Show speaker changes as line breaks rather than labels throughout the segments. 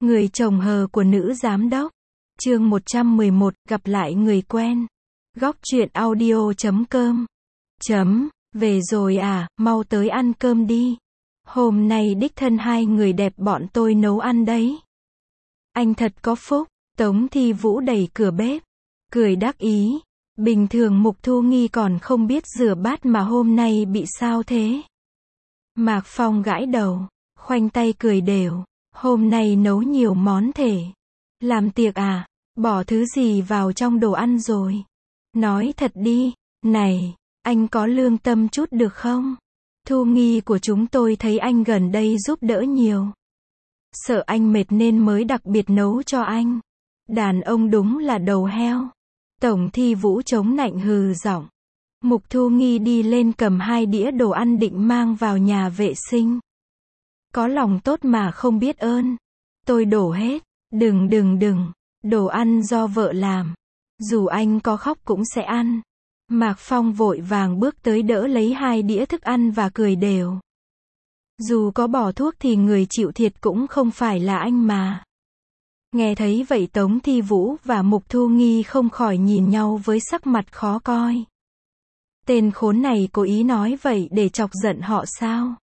Người chồng hờ của nữ giám đốc. Chương 111, gặp lại người quen. Góc truyện audio.com. Về rồi à, mau tới ăn cơm đi. Hôm nay đích thân hai người đẹp bọn tôi nấu ăn đấy. Anh thật có phúc. Tống Thi Vũ đẩy cửa bếp, cười đắc ý. Bình thường Mục Thu Nghi còn không biết rửa bát mà hôm nay bị sao thế? Mạc Phong gãi đầu, khoanh tay cười đều. Hôm nay nấu nhiều món thể. Làm tiệc à? Bỏ thứ gì vào trong đồ ăn rồi? Nói thật đi, này, anh có lương tâm chút được không? Thu Nghi của chúng tôi thấy anh gần đây giúp đỡ nhiều. Sợ anh mệt nên mới đặc biệt nấu cho anh. Đàn ông đúng là đầu heo. Tổng Thi Vũ chống nạnh hừ giọng. Mục Thu Nghi đi lên cầm 2 đĩa đồ ăn định mang vào nhà vệ sinh. Có lòng tốt mà không biết ơn. Tôi đổ hết. Đừng. Đồ ăn do vợ làm. Dù anh có khóc cũng sẽ ăn. Mạc Phong vội vàng bước tới đỡ lấy 2 đĩa thức ăn và cười đều. Dù có bỏ thuốc thì người chịu thiệt cũng không phải là anh mà. Nghe thấy vậy Tống Thi Vũ và Mục Thu Nghi không khỏi nhìn nhau với sắc mặt khó coi. Tên khốn này cố ý nói vậy để chọc giận họ sao?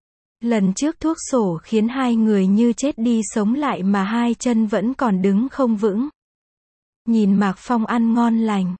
Lần trước thuốc sổ khiến hai người như chết đi sống lại mà 2 chân vẫn còn đứng không vững. Nhìn Mạc Phong ăn ngon lành,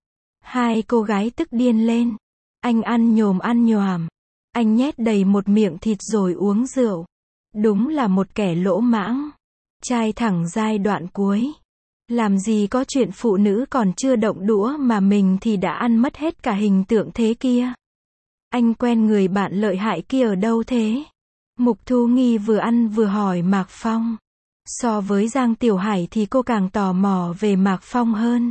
2 cô gái tức điên lên. Anh ăn nhồm ăn nhoàm. Anh nhét đầy một miệng thịt rồi uống rượu. Đúng là một kẻ lỗ mãng. Trai thẳng giai đoạn cuối. Làm gì có chuyện phụ nữ còn chưa động đũa mà mình thì đã ăn mất hết cả hình tượng thế kia. Anh quen người bạn lợi hại kia ở đâu thế? Mục Thu Nghi vừa ăn vừa hỏi Mạc Phong. So với Giang Tiểu Hải thì cô càng tò mò về Mạc Phong hơn.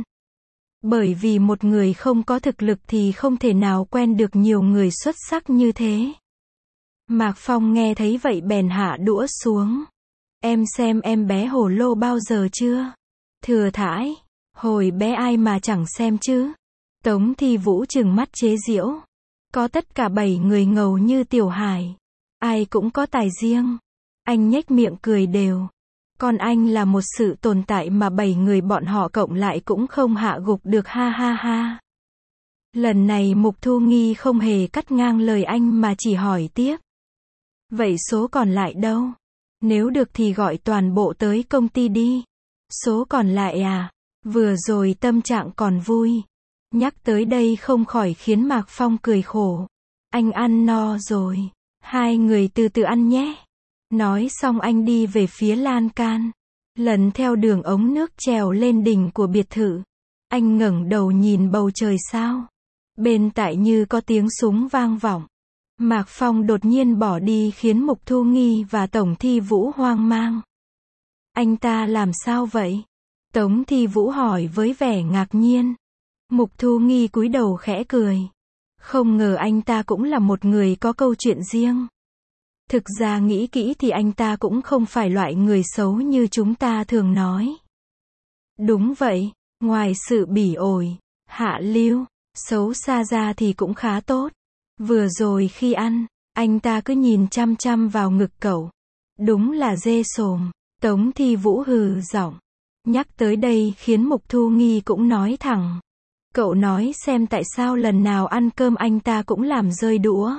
Bởi vì một người không có thực lực thì không thể nào quen được nhiều người xuất sắc như thế. Mạc Phong nghe thấy vậy bèn hạ đũa xuống. Em xem em bé Hồ Lô bao giờ chưa? Thừa thãi, hồi bé ai mà chẳng xem chứ? Tống Thi Vũ trừng mắt chế giễu. Có tất cả 7 người ngầu như Tiểu Hải. Ai cũng có tài riêng. Anh nhếch miệng cười đều. Còn anh là một sự tồn tại mà 7 người bọn họ cộng lại cũng không hạ gục được ha ha ha. Lần này Mục Thu Nghi không hề cắt ngang lời anh mà chỉ hỏi tiếp. Vậy số còn lại đâu? Nếu được thì gọi toàn bộ tới công ty đi. Số còn lại à? Vừa rồi tâm trạng còn vui. Nhắc tới đây không khỏi khiến Mạc Phong cười khổ. Anh ăn no rồi. 2 người từ từ ăn nhé. Nói xong anh đi về phía lan can. Lần theo đường ống nước trèo lên đỉnh của biệt thự. Anh ngẩng đầu nhìn bầu trời sao. Bên tại như có tiếng súng vang vọng. Mạc Phong đột nhiên bỏ đi khiến Mục Thu Nghi và Tổng Thi Vũ hoang mang. Anh ta làm sao vậy? Tống Thi Vũ hỏi với vẻ ngạc nhiên. Mục Thu Nghi cúi đầu khẽ cười. Không ngờ anh ta cũng là một người có câu chuyện riêng. Thực ra nghĩ kỹ thì anh ta cũng không phải loại người xấu như chúng ta thường nói. Đúng vậy, ngoài sự bỉ ổi, hạ lưu, xấu xa ra thì cũng khá tốt. Vừa rồi khi ăn, anh ta cứ nhìn chăm chăm vào ngực cậu. Đúng là dê sồm. Tống Thi Vũ hừ giọng. Nhắc tới đây khiến Mục Thu Nghi cũng nói thẳng. Cậu nói xem tại sao lần nào ăn cơm anh ta cũng làm rơi đũa.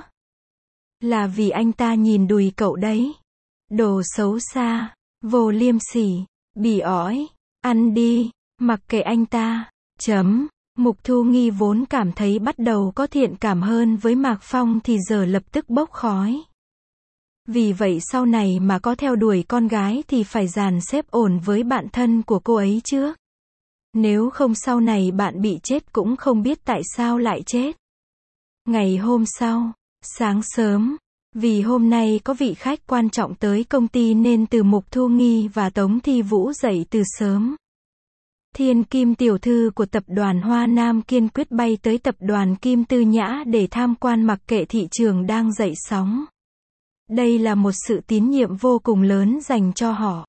Là vì anh ta nhìn đùi cậu đấy. Đồ xấu xa, vô liêm sỉ, bỉ ổi, ăn đi, mặc kệ anh ta. Mục Thu Nghi vốn cảm thấy bắt đầu có thiện cảm hơn với Mạc Phong thì giờ lập tức bốc khói. Vì vậy sau này mà có theo đuổi con gái thì phải dàn xếp ổn với bạn thân của cô ấy trước. Nếu không sau này bạn bị chết cũng không biết tại sao lại chết. Ngày hôm sau, sáng sớm, vì hôm nay có vị khách quan trọng tới công ty nên từ Mục Thu Nghi và Tống Thi Vũ dậy từ sớm. Thiên Kim tiểu thư của tập đoàn Hoa Nam kiên quyết bay tới tập đoàn Kim Tư Nhã để tham quan mặc kệ thị trường đang dậy sóng. Đây là một sự tín nhiệm vô cùng lớn dành cho họ.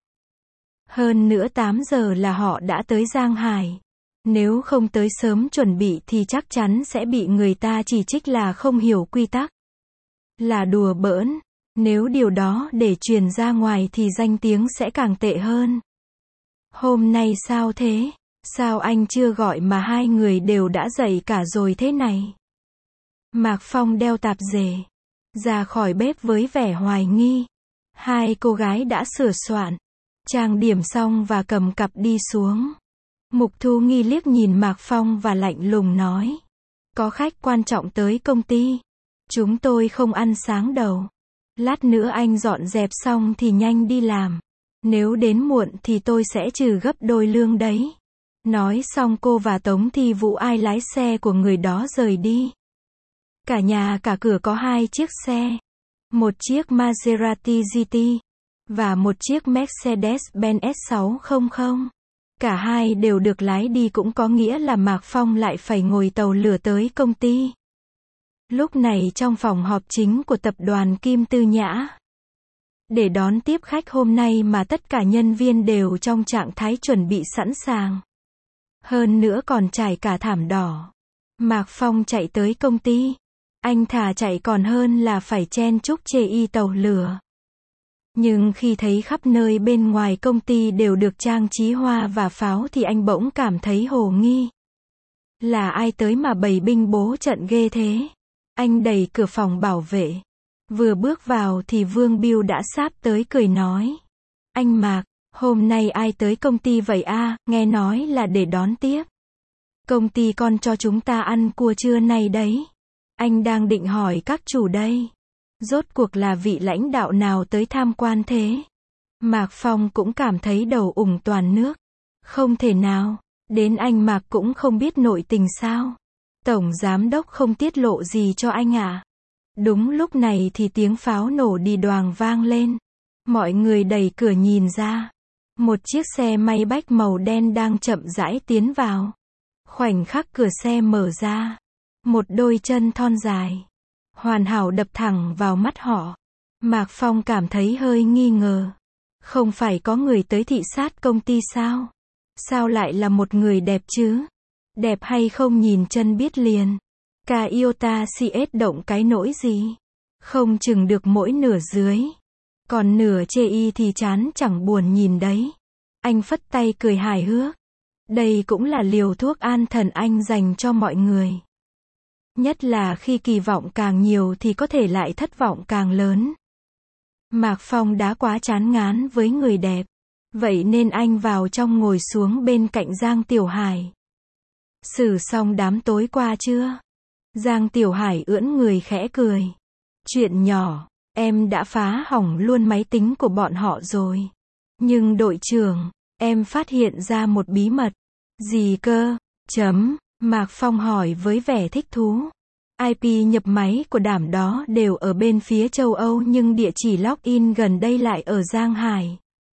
Hơn nữa 8 giờ là họ đã tới Giang Hải. Nếu không tới sớm chuẩn bị thì chắc chắn sẽ bị người ta chỉ trích là không hiểu quy tắc. Là đùa bỡn. Nếu điều đó để truyền ra ngoài thì danh tiếng sẽ càng tệ hơn. Hôm nay sao thế? Sao anh chưa gọi mà hai người đều đã dậy cả rồi thế này? Mạc Phong đeo tạp dề ra khỏi bếp với vẻ hoài nghi. Hai cô gái đã sửa soạn, trang điểm xong và cầm cặp đi xuống. Mục Thu Nghi liếc nhìn Mạc Phong và lạnh lùng nói. Có khách quan trọng tới công ty. Chúng tôi không ăn sáng đâu. Lát nữa anh dọn dẹp xong thì nhanh đi làm. Nếu đến muộn thì tôi sẽ trừ gấp đôi lương đấy. Nói xong cô và Tống Thi Vũ ai lái xe của người đó rời đi. Cả nhà cả cửa có hai chiếc xe. Một chiếc Maserati GT và một chiếc Mercedes-Benz S600. Cả hai đều được lái đi, cũng có nghĩa là Mạc Phong lại phải ngồi tàu lửa tới công ty. Lúc này trong phòng họp chính của tập đoàn Kim Tư Nhã, để đón tiếp khách hôm nay mà tất cả nhân viên đều trong trạng thái chuẩn bị sẵn sàng. Hơn nữa còn trải cả thảm đỏ. Mạc Phong chạy tới công ty. Anh thà chạy còn hơn là phải chen chúc chê y tàu lửa. Nhưng khi thấy khắp nơi bên ngoài công ty đều được trang trí hoa và pháo thì anh bỗng cảm thấy hồ nghi. Là ai tới mà bày binh bố trận ghê thế? Anh đẩy cửa phòng bảo vệ. Vừa bước vào thì Vương Biêu đã sáp tới cười nói. Anh Mạc, hôm nay ai tới công ty vậy a? Nghe nói là để đón tiếp. Công ty con cho chúng ta ăn cua trưa nay đấy. Anh đang định hỏi các chủ đây. Rốt cuộc là vị lãnh đạo nào tới tham quan thế? Mạc Phong cũng cảm thấy đầu ủng toàn nước. Không thể nào, đến anh Mạc cũng không biết nội tình sao? Tổng giám đốc không tiết lộ gì cho anh à? Đúng lúc này thì tiếng pháo nổ đi đoàng vang lên. Mọi người đẩy cửa nhìn ra. Một chiếc xe may bách màu đen đang chậm rãi tiến vào. Khoảnh khắc cửa xe mở ra, một đôi chân thon dài, hoàn hảo đập thẳng vào mắt họ. Mạc Phong cảm thấy hơi nghi ngờ. Không phải có người tới thị sát công ty sao? Sao lại là một người đẹp chứ? Đẹp hay không nhìn chân biết liền. Cả iota CS động cái nỗi gì? Không chừng được mỗi nửa dưới. Còn nửa chê y thì chán chẳng buồn nhìn đấy. Anh phất tay cười hài hước. Đây cũng là liều thuốc an thần anh dành cho mọi người. Nhất là khi kỳ vọng càng nhiều thì có thể lại thất vọng càng lớn. Mạc Phong đã quá chán ngán với người đẹp. Vậy nên anh vào trong ngồi xuống bên cạnh Giang Tiểu Hải. Xử xong đám tối qua chưa? Giang Tiểu Hải ưỡn người khẽ cười. Chuyện nhỏ, em đã phá hỏng luôn máy tính của bọn họ rồi. Nhưng đội trưởng, em phát hiện ra một bí mật. Gì cơ? Mạc Phong hỏi với vẻ thích thú. IP nhập máy của đám đó đều ở bên phía châu Âu nhưng địa chỉ login gần đây lại ở Giang Hải.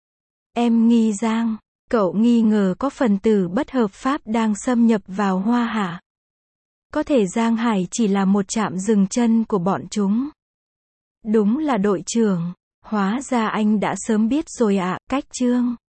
Em nghi Giang, cậu nghi ngờ có phần tử bất hợp pháp đang xâm nhập vào Hoa Hạ. Có thể Giang Hải chỉ là một trạm dừng chân của bọn chúng. Đúng là đội trưởng, hóa ra anh đã sớm biết rồi ạ. Cách Trương